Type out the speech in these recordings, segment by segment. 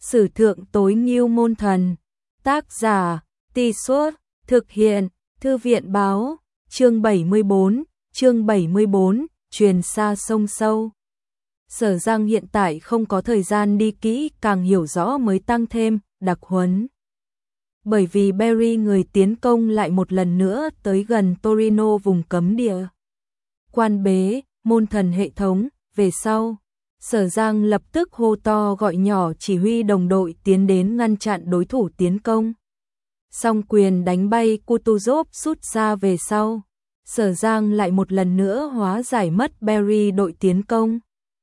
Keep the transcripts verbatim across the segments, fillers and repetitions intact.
Sử thượng tối ngưu môn thần. Tác giả, Tì Suốt, thực hiện, Thư viện báo, chương bảy mươi bốn, chương bảy mươi bốn, truyền xa sông sâu. Sở Giang hiện tại không có thời gian đi kỹ càng hiểu rõ mới tăng thêm, đặc huấn. Bởi vì Barry người tiến công lại một lần nữa tới gần Torino vùng cấm địa. Quan bế, môn thần hệ thống, về sau. Sở Giang lập tức hô to gọi nhỏ chỉ huy đồng đội tiến đến ngăn chặn đối thủ tiến công. Song quyền đánh bay Kutuzov rút ra về sau. Sở Giang lại một lần nữa hóa giải mất Barry đội tiến công.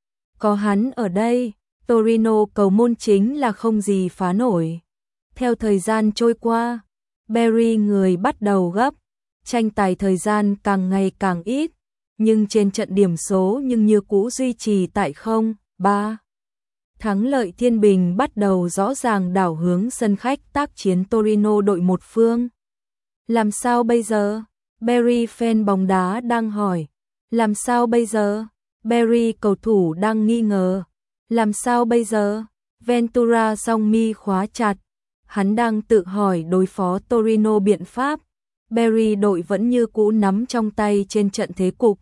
Có hắn ở đây, Torino cầu môn chính là không gì phá nổi. Theo thời gian trôi qua, Barry người bắt đầu gấp, tranh tài thời gian càng ngày càng ít, nhưng trên trận điểm số nhưng như cũ duy trì tại không ba. Thắng lợi thiên bình bắt đầu rõ ràng đảo hướng sân khách tác chiến Torino đội một phương. Làm sao bây giờ? Barry fan bóng đá đang hỏi. Làm sao bây giờ? Barry cầu thủ đang nghi ngờ. Làm sao bây giờ? Ventura song mi khóa chặt. Hắn đang tự hỏi đối phó Torino biện pháp. Barry đội vẫn như cũ nắm trong tay trên trận thế cục.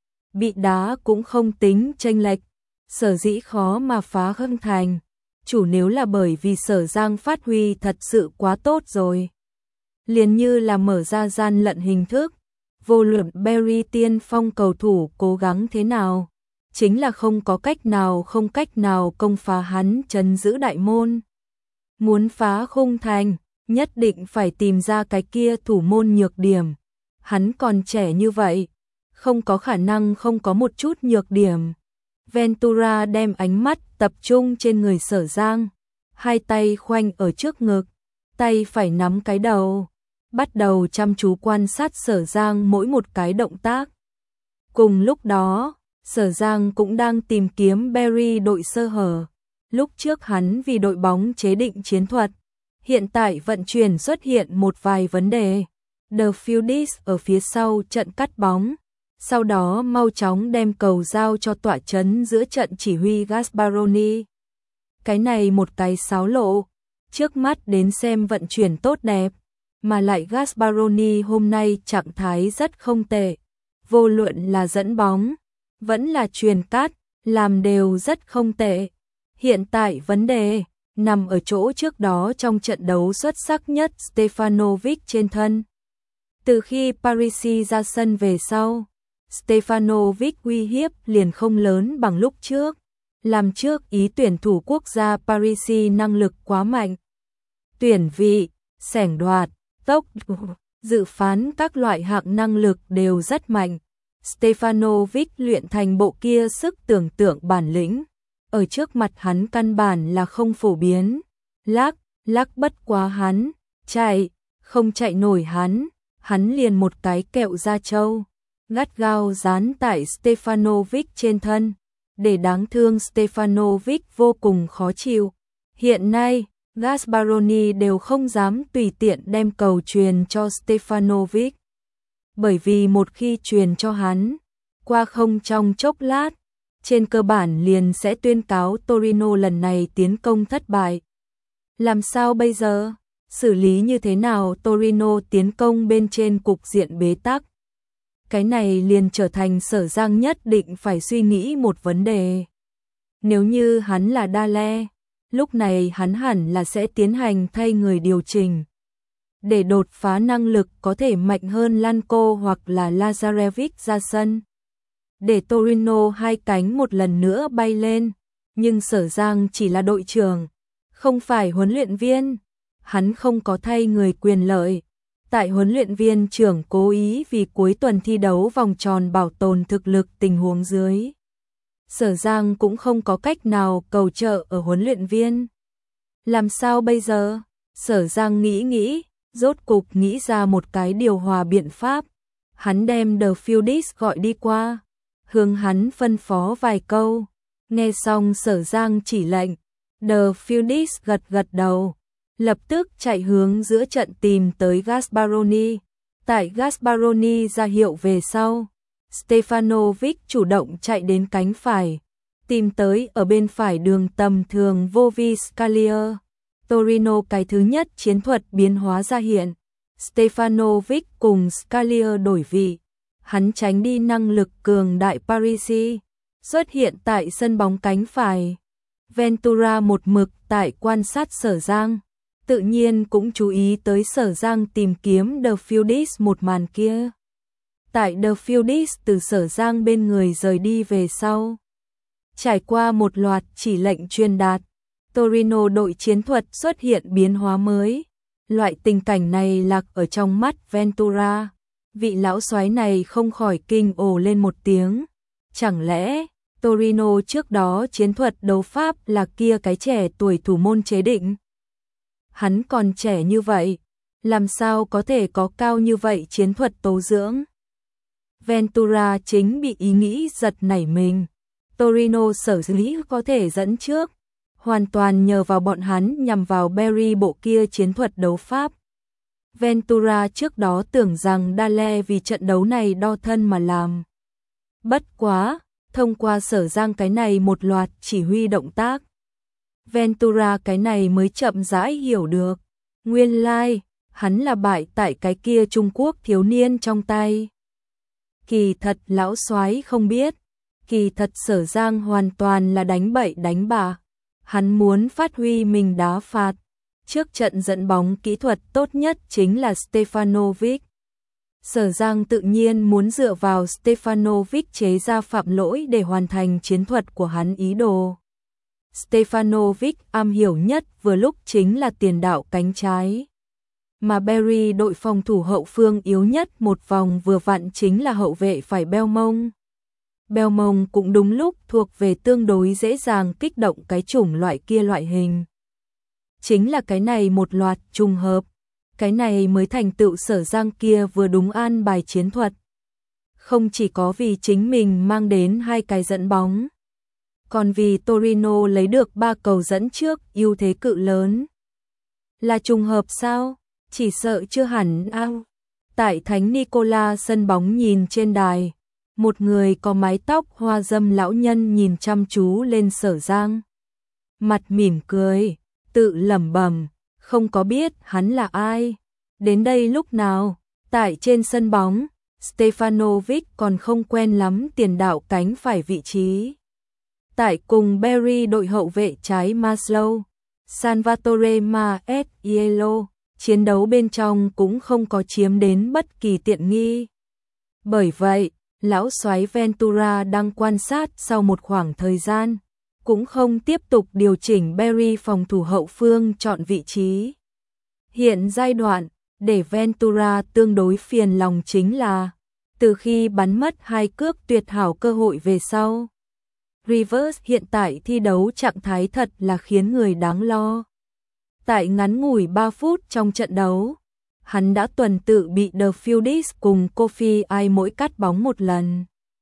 Bị đá cũng không tính chênh lệch, sở dĩ khó mà phá hưng thành. Chủ nếu là bởi vì Sở Giang phát huy thật sự quá tốt rồi. Liền như là mở ra gian lận hình thức. Vô luận Barry tiên phong cầu thủ cố gắng thế nào, chính là không có cách nào không cách nào công phá hắn trấn giữ đại môn. Muốn phá khung thành, nhất định phải tìm ra cái kia thủ môn nhược điểm. Hắn còn trẻ như vậy, không có khả năng không có một chút nhược điểm. Ventura đem ánh mắt tập trung trên người Sở Giang, hai tay khoanh ở trước ngực, tay phải nắm cái đầu, bắt đầu chăm chú quan sát Sở Giang mỗi một cái động tác. Cùng lúc đó, Sở Giang cũng đang tìm kiếm Barry đội sơ hở. Lúc trước hắn vì đội bóng chế định chiến thuật, hiện tại vận chuyển xuất hiện một vài vấn đề. The Fieldis ở phía sau trận cắt bóng, sau đó mau chóng đem cầu giao cho tọa trấn giữa trận chỉ huy Gasparoni. Cái này một cái xáo lộ, trước mắt đến xem vận chuyển tốt đẹp, mà lại Gasparoni hôm nay trạng thái rất không tệ. Vô luận là dẫn bóng, vẫn là truyền cắt, làm đều rất không tệ. Hiện tại vấn đề nằm ở chỗ trước đó trong trận đấu xuất sắc nhất Stefanovic trên thân. Từ khi Parisi ra sân về sau, Stefanovic uy hiếp liền không lớn bằng lúc trước. Làm trước ý tuyển thủ quốc gia Parisi năng lực quá mạnh. Tuyển vị, sẻng đoạt, tốc, dự phán các loại hạng năng lực đều rất mạnh. Stefanovic luyện thành bộ kia sức tưởng tượng bản lĩnh. Ở trước mặt hắn căn bản là không phổ biến. Lắc, lắc bất quá hắn, chạy, không chạy nổi hắn, hắn liền một cái kẹo da trâu, gắt gao dán tại Stefanovic trên thân, để đáng thương Stefanovic vô cùng khó chịu. Hiện nay, Gasparoni đều không dám tùy tiện đem cầu truyền cho Stefanovic. Bởi vì một khi truyền cho hắn, qua không trong chốc lát, trên cơ bản liền sẽ tuyên cáo Torino lần này tiến công thất bại. Làm sao bây giờ? Xử lý như thế nào Torino tiến công bên trên cục diện bế tắc? Cái này liền trở thành Sở Giang nhất định phải suy nghĩ một vấn đề. Nếu như hắn là Dale, lúc này hắn hẳn là sẽ tiến hành thay người điều chỉnh. Để đột phá năng lực có thể mạnh hơn Lanco hoặc là Lazarevic ra sân. Để Torino hai cánh một lần nữa bay lên. Nhưng Sở Giang chỉ là đội trưởng, không phải huấn luyện viên. Hắn không có thay người quyền lợi. Tại huấn luyện viên trưởng cố ý vì cuối tuần thi đấu vòng tròn bảo tồn thực lực tình huống dưới. Sở Giang cũng không có cách nào cầu trợ ở huấn luyện viên. Làm sao bây giờ? Sở Giang nghĩ nghĩ, rốt cục nghĩ ra một cái điều hòa biện pháp. Hắn đem The Fieldis gọi đi qua, hướng hắn phân phó vài câu. Nghe xong Sở Giang chỉ lệnh, The Fieldis gật gật đầu, lập tức chạy hướng giữa trận tìm tới Gasparoni. Tại Gasparoni ra hiệu về sau, Stefanovic chủ động chạy đến cánh phải, Tìm tới ở bên phải đường tầm thường vô vi Scalier. Torino cái thứ nhất chiến thuật biến hóa ra hiện. Stefanovic cùng Scalier đổi vị. Hắn tránh đi năng lực cường đại Parisi. Xuất hiện tại sân bóng cánh phải. Ventura một mực tại quan sát Sở Giang. Tự nhiên cũng chú ý tới Sở Giang tìm kiếm The Fields một màn kia. Tại The Fields từ Sở Giang bên người rời đi về sau. Trải qua một loạt chỉ lệnh truyền đạt, Torino đội chiến thuật xuất hiện biến hóa mới. Loại tình cảnh này lạc ở trong mắt Ventura. Vị lão soái này không khỏi kinh ồ lên một tiếng. Chẳng lẽ Torino trước đó chiến thuật đấu pháp là kia cái trẻ tuổi thủ môn chế định? Hắn còn trẻ như vậy, làm sao có thể có cao như vậy chiến thuật tố dưỡng? Ventura chính bị ý nghĩ giật nảy mình. Torino sở dĩ có thể dẫn trước, hoàn toàn nhờ vào bọn hắn nhằm vào Barry bộ kia chiến thuật đấu pháp. Ventura trước đó tưởng rằng Dale vì trận đấu này đo thân mà làm. Bất quá, thông qua Sở Giang cái này một loạt chỉ huy động tác, Ventura cái này mới chậm rãi hiểu được. Nguyên lai, like, hắn là bại tại cái kia Trung Quốc thiếu niên trong tay. Kỳ thật lão soái không biết, kỳ thật Sở Giang hoàn toàn là đánh bậy đánh bạ. Hắn muốn phát huy mình đá phạt. Trước trận dẫn bóng kỹ thuật tốt nhất chính là Stefanovic. Sở Giang tự nhiên muốn dựa vào Stefanovic chế ra phạm lỗi để hoàn thành chiến thuật của hắn ý đồ. Stefanovic am hiểu nhất vừa lúc chính là tiền đạo cánh trái. Mà Barry đội phòng thủ hậu phương yếu nhất một vòng vừa vặn chính là hậu vệ phải Belmont. Belmont cũng đúng lúc thuộc về tương đối dễ dàng kích động cái chủng loại kia loại hình. Chính là cái này một loạt trùng hợp, cái này mới thành tựu Sở Giang kia vừa đúng an bài chiến thuật. Không chỉ có vì chính mình mang đến hai cái dẫn bóng, còn vì Torino lấy được ba cầu dẫn trước ưu thế cự lớn. Là trùng hợp sao? Chỉ sợ chưa hẳn ao. Tại Thánh Nicola sân bóng nhìn trên đài, một người có mái tóc hoa dâm lão nhân nhìn chăm chú lên Sở Giang. Mặt mỉm cười, tự lẩm bẩm, không có biết hắn là ai. Đến đây lúc nào? Tại trên sân bóng, Stefanovic còn không quen lắm tiền đạo cánh phải vị trí. Tại cùng Barry đội hậu vệ trái Maslow, Salvatore Maiello, chiến đấu bên trong cũng không có chiếm đến bất kỳ tiện nghi. Bởi vậy, lão soái Ventura đang quan sát sau một khoảng thời gian, cũng không tiếp tục điều chỉnh Barry phòng thủ hậu phương chọn vị trí. Hiện giai đoạn, để Ventura tương đối phiền lòng chính là, từ khi bắn mất hai cước tuyệt hảo cơ hội về sau, Rivers hiện tại thi đấu trạng thái thật là khiến người đáng lo. Tại ngắn ngủi ba phút trong trận đấu, hắn đã tuần tự bị The Fields cùng Kofi Ai mỗi cắt bóng một lần.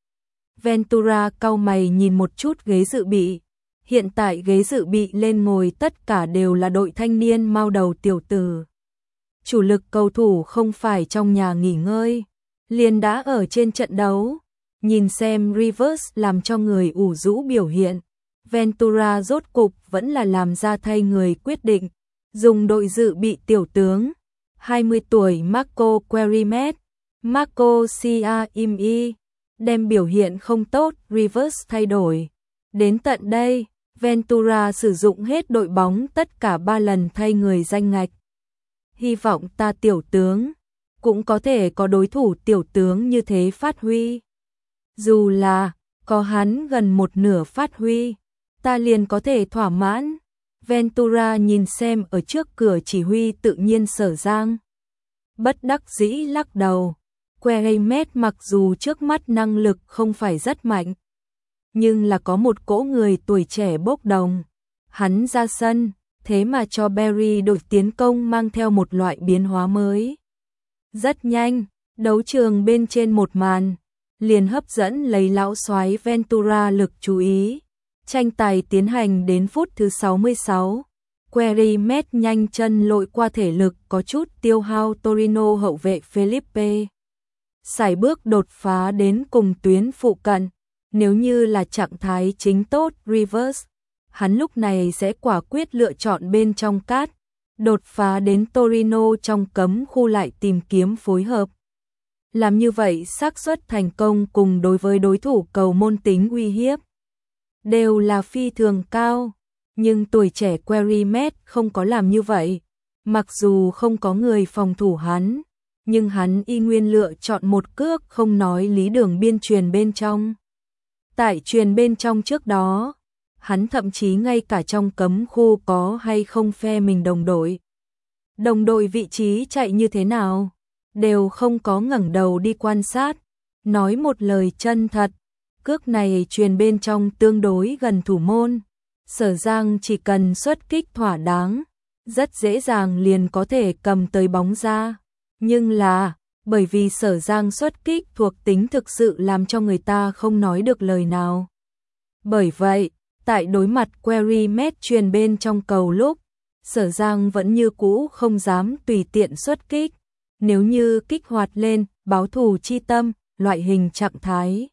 Ventura cau mày nhìn một chút ghế dự bị. Hiện tại ghế dự bị lên ngồi tất cả đều là đội thanh niên mao đầu tiểu tử. Chủ lực cầu thủ không phải trong nhà nghỉ ngơi, liền đã ở trên trận đấu. Nhìn xem Rivers làm cho người ủ rũ biểu hiện, Ventura rốt cục vẫn là làm ra thay người quyết định, dùng đội dự bị tiểu tướng, hai mươi tuổi Marco Querimet, Marco Siaimi, đem biểu hiện không tốt Rivers thay đổi. Đến tận đây, Ventura sử dụng hết đội bóng tất cả ba lần thay người danh ngạch. Hy vọng ta tiểu tướng cũng có thể có đối thủ tiểu tướng như thế phát huy. Dù là có hắn gần một nửa phát huy, ta liền có thể thỏa mãn. Ventura nhìn xem ở trước cửa chỉ huy tự nhiên Sở Giang. Bất đắc dĩ lắc đầu. Querimet mặc dù trước mắt năng lực không phải rất mạnh, nhưng là có một cỗ người tuổi trẻ bốc đồng. Hắn ra sân, thế mà cho Barry đội tiến công mang theo một loại biến hóa mới. Rất nhanh, đấu trường bên trên một màn, liền hấp dẫn lấy lão soái Ventura lực chú ý. Tranh tài tiến hành đến phút thứ sáu mươi sáu. Querimet nhanh chân lội qua thể lực có chút tiêu hao Torino hậu vệ Felipe. Sải bước đột phá đến cùng tuyến phụ cận, Nếu như là trạng thái chính tốt reverse, hắn lúc này sẽ quả quyết lựa chọn bên trong cát, đột phá đến Torino trong cấm khu lại tìm kiếm phối hợp. Làm như vậy xác suất thành công cùng đối với đối thủ cầu môn tính uy hiếp đều là phi thường cao, nhưng tuổi trẻ Querimet không có làm như vậy. Mặc dù không có người phòng thủ hắn, nhưng hắn y nguyên lựa chọn một cước không nói lý đường biên truyền bên trong. Tại truyền bên trong trước đó, hắn thậm chí ngay cả trong cấm khu có hay không phe mình đồng đội. Đồng đội vị trí chạy như thế nào, đều không có ngẩng đầu đi quan sát, nói một lời chân thật. Cước này truyền bên trong tương đối gần thủ môn, Sở Giang chỉ cần xuất kích thỏa đáng, rất dễ dàng liền có thể cầm tới bóng ra. Nhưng là, bởi vì Sở Giang xuất kích thuộc tính thực sự làm cho người ta không nói được lời nào. Bởi vậy, tại đối mặt Querimet truyền bên trong cầu lúc, Sở Giang vẫn như cũ không dám tùy tiện xuất kích. Nếu như kích hoạt lên, báo thù chi tâm, loại hình trạng thái,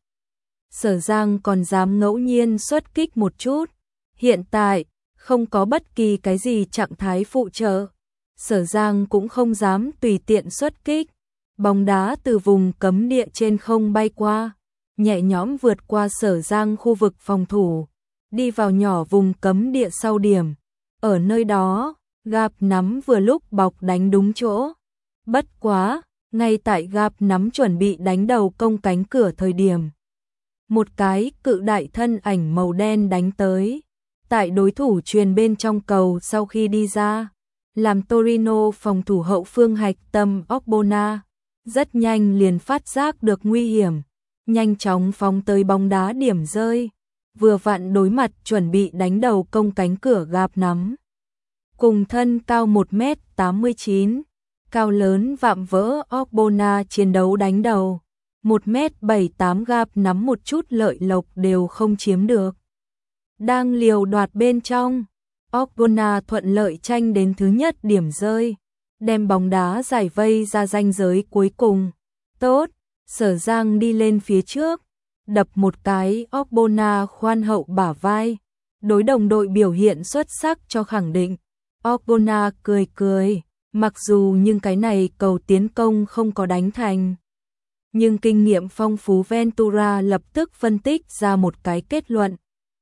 Sở Giang còn dám ngẫu nhiên xuất kích một chút. Hiện tại, không có bất kỳ cái gì trạng thái phụ trợ, Sở Giang cũng không dám tùy tiện xuất kích. Bóng đá từ vùng cấm địa trên không bay qua, nhẹ nhõm vượt qua Sở Giang khu vực phòng thủ, đi vào nhỏ vùng cấm địa sau điểm. Ở nơi đó, Gap nắm vừa lúc bọc đánh đúng chỗ. Bất quá, ngay tại Gap nắm chuẩn bị đánh đầu công cánh cửa thời điểm, một cái cự đại thân ảnh màu đen đánh tới. Tại đối thủ truyền bên trong cầu sau khi đi ra, làm Torino phòng thủ hậu phương hạch tâm Ogbonna rất nhanh liền phát giác được nguy hiểm, nhanh chóng phóng tới bóng đá điểm rơi, vừa vặn đối mặt chuẩn bị đánh đầu công cánh cửa Gap nắm. Cùng thân cao một mét tám mươi chín, cao lớn vạm vỡ Ogbonna chiến đấu đánh đầu, một mét bảy mươi tám Gap nắm một chút lợi lộc đều không chiếm được. Đang liều đoạt bên trong, Ogbonna thuận lợi tranh đến thứ nhất điểm rơi, đem bóng đá giải vây ra ranh giới cuối cùng. Tốt, Sở Giang đi lên phía trước, đập một cái Ogbonna khoan hậu bả vai, đối đồng đội biểu hiện xuất sắc cho khẳng định. Ogbonna cười cười, mặc dù nhưng cái này cầu tiến công không có đánh thành. Nhưng kinh nghiệm phong phú Ventura lập tức phân tích ra một cái kết luận.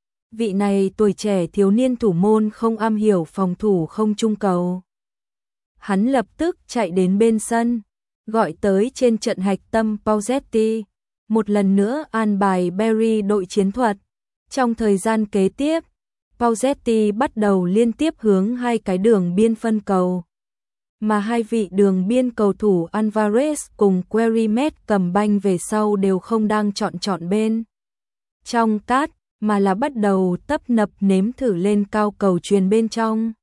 Vị này tuổi trẻ thiếu niên thủ môn không am hiểu phòng thủ không trung cầu. Hắn lập tức chạy đến bên sân, gọi tới trên trận hạch tâm Pauzetti, một lần nữa an bài Barry đội chiến thuật. Trong thời gian kế tiếp, Pauzetti bắt đầu liên tiếp hướng hai cái đường biên phân cầu, mà hai vị đường biên cầu thủ Alvarez cùng Querimet cầm banh về sau đều không đang chọn chọn bên trong cát, mà là bắt đầu tấp nập nếm thử lên cao cầu truyền bên trong.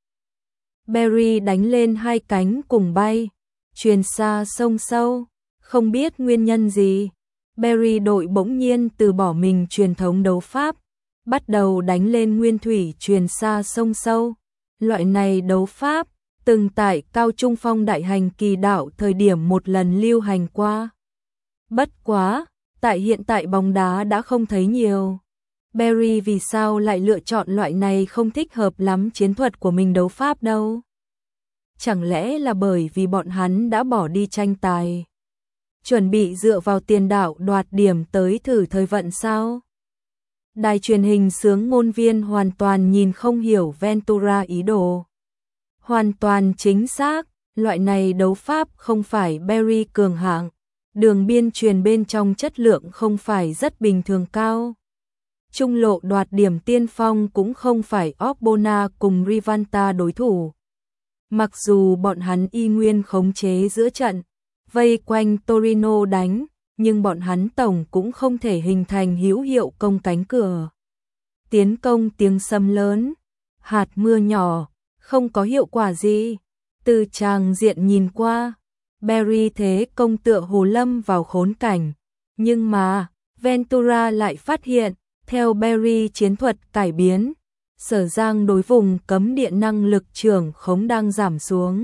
Barry đánh lên hai cánh cùng bay, truyền xa sông sâu, không biết nguyên nhân gì. Barry đội bỗng nhiên từ bỏ mình truyền thống đấu pháp, bắt đầu đánh lên nguyên thủy truyền xa sông sâu. Loại này đấu pháp, từng tại cao trung phong đại hành kỳ đạo thời điểm một lần lưu hành qua. Bất quá, tại hiện tại bóng đá đã không thấy nhiều. Barry vì sao lại lựa chọn loại này không thích hợp lắm chiến thuật của mình đấu pháp đâu? Chẳng lẽ là bởi vì bọn hắn đã bỏ đi tranh tài, chuẩn bị dựa vào tiền đạo đoạt điểm tới thử thời vận sao? Đài truyền hình xướng ngôn viên hoàn toàn nhìn không hiểu Ventura ý đồ. Hoàn toàn chính xác, loại này đấu pháp không phải Barry cường hạng, đường biên truyền bên trong chất lượng không phải rất bình thường cao. Trung lộ đoạt điểm tiên phong cũng không phải Ogbonna cùng Rivalta đối thủ. Mặc dù bọn hắn y nguyên khống chế giữa trận, vây quanh Torino đánh, nhưng bọn hắn tổng cũng không thể hình thành hữu hiệu công cánh cửa. Tiến công tiếng sấm lớn, hạt mưa nhỏ, không có hiệu quả gì. Từ tràng diện nhìn qua, Barry thế công tựa hồ lâm vào khốn cảnh, nhưng mà Ventura lại phát hiện, theo Barry chiến thuật cải biến, Sở Giang đối vùng cấm địa năng lực trưởng khống đang giảm xuống.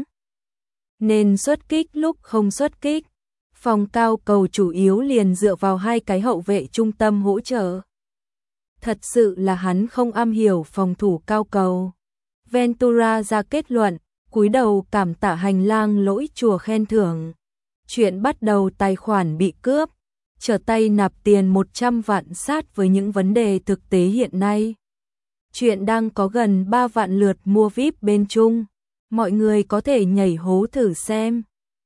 Nên xuất kích lúc không xuất kích, phòng cao cầu chủ yếu liền dựa vào hai cái hậu vệ trung tâm hỗ trợ. thật sự là hắn không am hiểu phòng thủ cao cầu. Ventura ra kết luận, cúi đầu cảm tạ hành lang lỗi chùa khen thưởng. Chuyện bắt đầu tài khoản bị cướp, trở tay nạp tiền một trăm vạn sát với những vấn đề thực tế hiện nay. Chuyện đang có gần ba vạn lượt mua vi ai pi bên Trung, mọi người có thể nhảy hố thử xem.